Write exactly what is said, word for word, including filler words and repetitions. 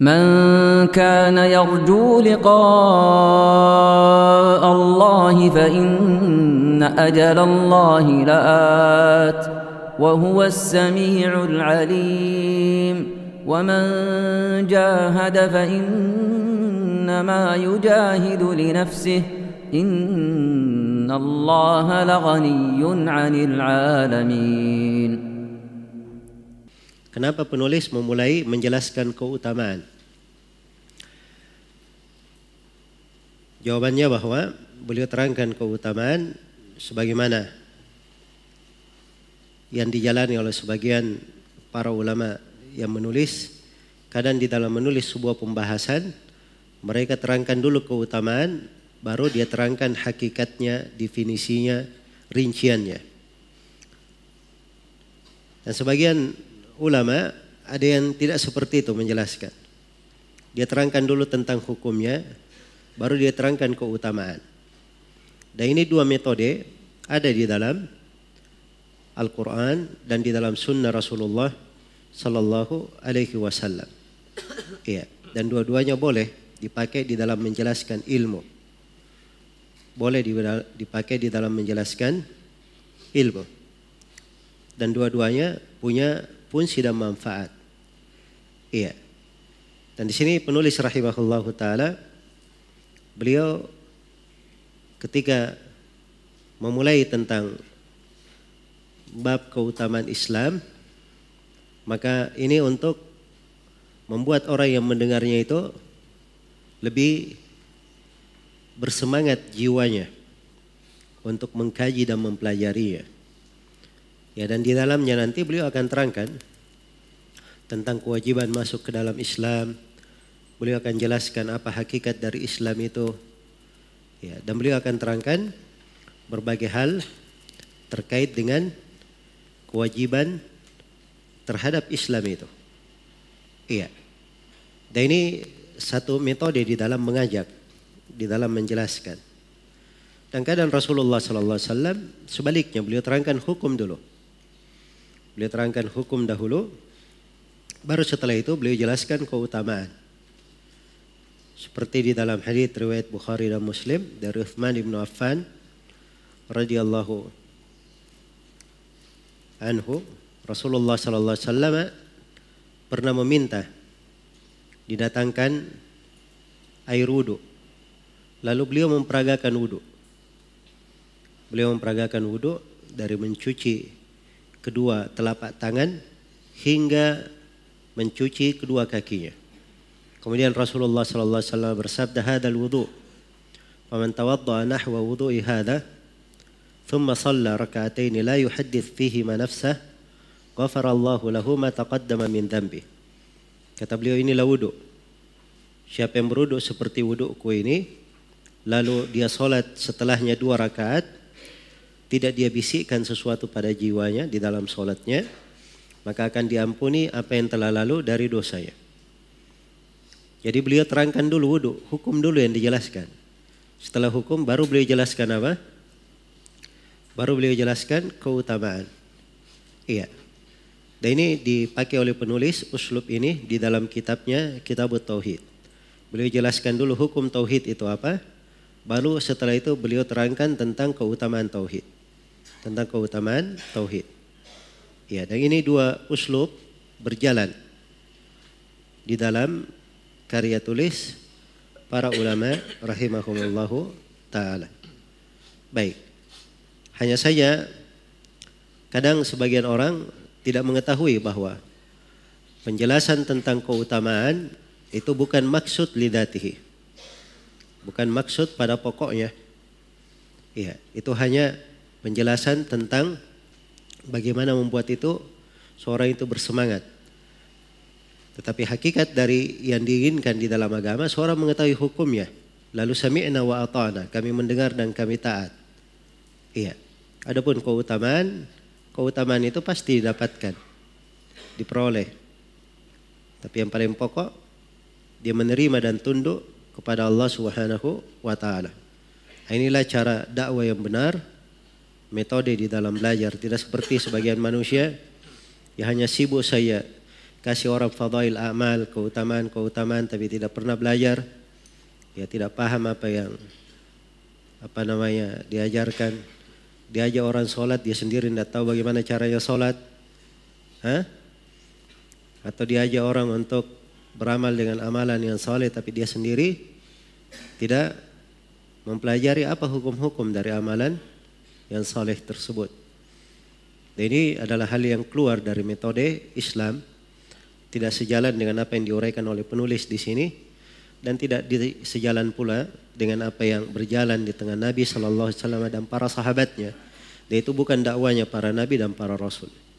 من كان يرجو لقاء الله فإن أجل الله لآت وهو السميع العليم ومن جاهد فإنما يجاهد لنفسه إن الله لغني عن العالمين. Kenapa penulis memulai menjelaskan keutamaan? Jawabannya bahwa beliau terangkan keutamaan sebagaimana yang dijalani oleh sebagian para ulama yang menulis. Kadang di dalam menulis sebuah pembahasan, mereka terangkan dulu keutamaan, baru dia terangkan hakikatnya, definisinya, rinciannya. Dan sebagian ulama ada yang tidak seperti itu menjelaskan. Dia terangkan dulu tentang hukumnya, baru dia terangkan keutamaan. Dan ini dua metode ada di dalam Al-Quran dan di dalam Sunnah Rasulullah Sallallahu Alaihi Wasallam. Iya, dan dua-duanya boleh dipakai di dalam menjelaskan ilmu. Boleh dipakai di dalam menjelaskan ilmu. Dan dua-duanya punya fungsi dan manfaat. Iya. Dan di sini penulis rahimahullahu taala, beliau ketika memulai tentang bab keutamaan Islam, maka ini untuk membuat orang yang mendengarnya itu lebih bersemangat jiwanya untuk mengkaji dan mempelajarinya. Ya, dan di dalamnya nanti beliau akan terangkan tentang kewajiban masuk ke dalam Islam. Beliau akan jelaskan apa hakikat dari Islam itu. Ya, dan beliau akan terangkan berbagai hal terkait dengan kewajiban terhadap Islam itu. Iya. Dan ini satu metode di dalam mengajak, di dalam menjelaskan. Dan kadang Rasulullah sallallahu alaihi wasallam sebaliknya, beliau terangkan hukum dulu. Beliau terangkan hukum dahulu, baru setelah itu beliau jelaskan keutamaan. Seperti di dalam hadits riwayat Bukhari dan Muslim dari Uthman ibn Affan radhiyallahu anhu, Rasulullah sallallahu alaihi wasallam pernah meminta didatangkan air wudu. Lalu beliau memperagakan wudu. Beliau memperagakan wudu dari mencuci kedua telapak tangan hingga mencuci kedua kakinya. Kemudian Rasulullah sallallahu alaihi wasallam bersabda, "Hadzal wudu. Faman tawadda'a nahwa wudu'i hadza, thumma shalla rak'atayn la yuhaddits fihi ma nafsah, ghafarallahu lahu ma taqaddama min dhanbi." Kata beliau, inilah wudu. Siapa yang berwudu seperti wuduku ini, lalu dia salat setelahnya dua rakaat, tidak dia bisikkan sesuatu pada jiwanya di dalam solatnya, maka akan diampuni apa yang telah lalu dari dosanya. Jadi beliau terangkan dulu wudu, hukum dulu yang dijelaskan. Setelah hukum baru beliau jelaskan apa? Baru beliau jelaskan keutamaan. Iya. Dan ini dipakai oleh penulis uslub ini di dalam kitabnya Kitabut Tauhid. Beliau jelaskan dulu hukum tauhid itu apa, baru setelah itu beliau terangkan tentang keutamaan tauhid. Tentang keutamaan tauhid. Ya, dan ini dua uslub berjalan di dalam karya tulis para ulama rahimahumullahu taala. Baik. Hanya saja kadang sebagian orang tidak mengetahui bahwa penjelasan tentang keutamaan itu bukan maksud lidatihi. Bukan maksud pada pokoknya. Iya, itu hanya penjelasan tentang bagaimana membuat itu seorang itu bersemangat. Tetapi hakikat dari yang diinginkan di dalam agama, seorang mengetahui hukumnya. Lalu sami'na wa ata'na, kami mendengar dan kami taat. Iya. Adapun keutamaan, keutamaan itu pasti didapatkan, diperoleh. Tapi yang paling pokok, dia menerima dan tunduk kepada Allah Subhanahu wa taala. Inilah cara dakwah yang benar, metode di dalam belajar. Tidak seperti sebagian manusia yang hanya sibuk saya kasih orang fadail amal, keutamaan-keutamaan, tapi tidak pernah belajar, dia tidak paham apa yang apa namanya diajarkan. Diajak orang sholat, dia sendiri tidak tahu bagaimana caranya sholat. Hah? Atau diajak orang untuk beramal dengan amalan yang soleh, tapi dia sendiri tidak mempelajari apa hukum-hukum dari amalan yang soleh tersebut. Dan ini adalah hal yang keluar dari metode Islam, tidak sejalan dengan apa yang diuraikan oleh penulis di sini, dan tidak di, sejalan pula dengan apa yang berjalan di tengah Nabi Sallallahu Alaihi Wasallam dan para sahabatnya. Dan itu bukan dakwanya para nabi dan para rasul.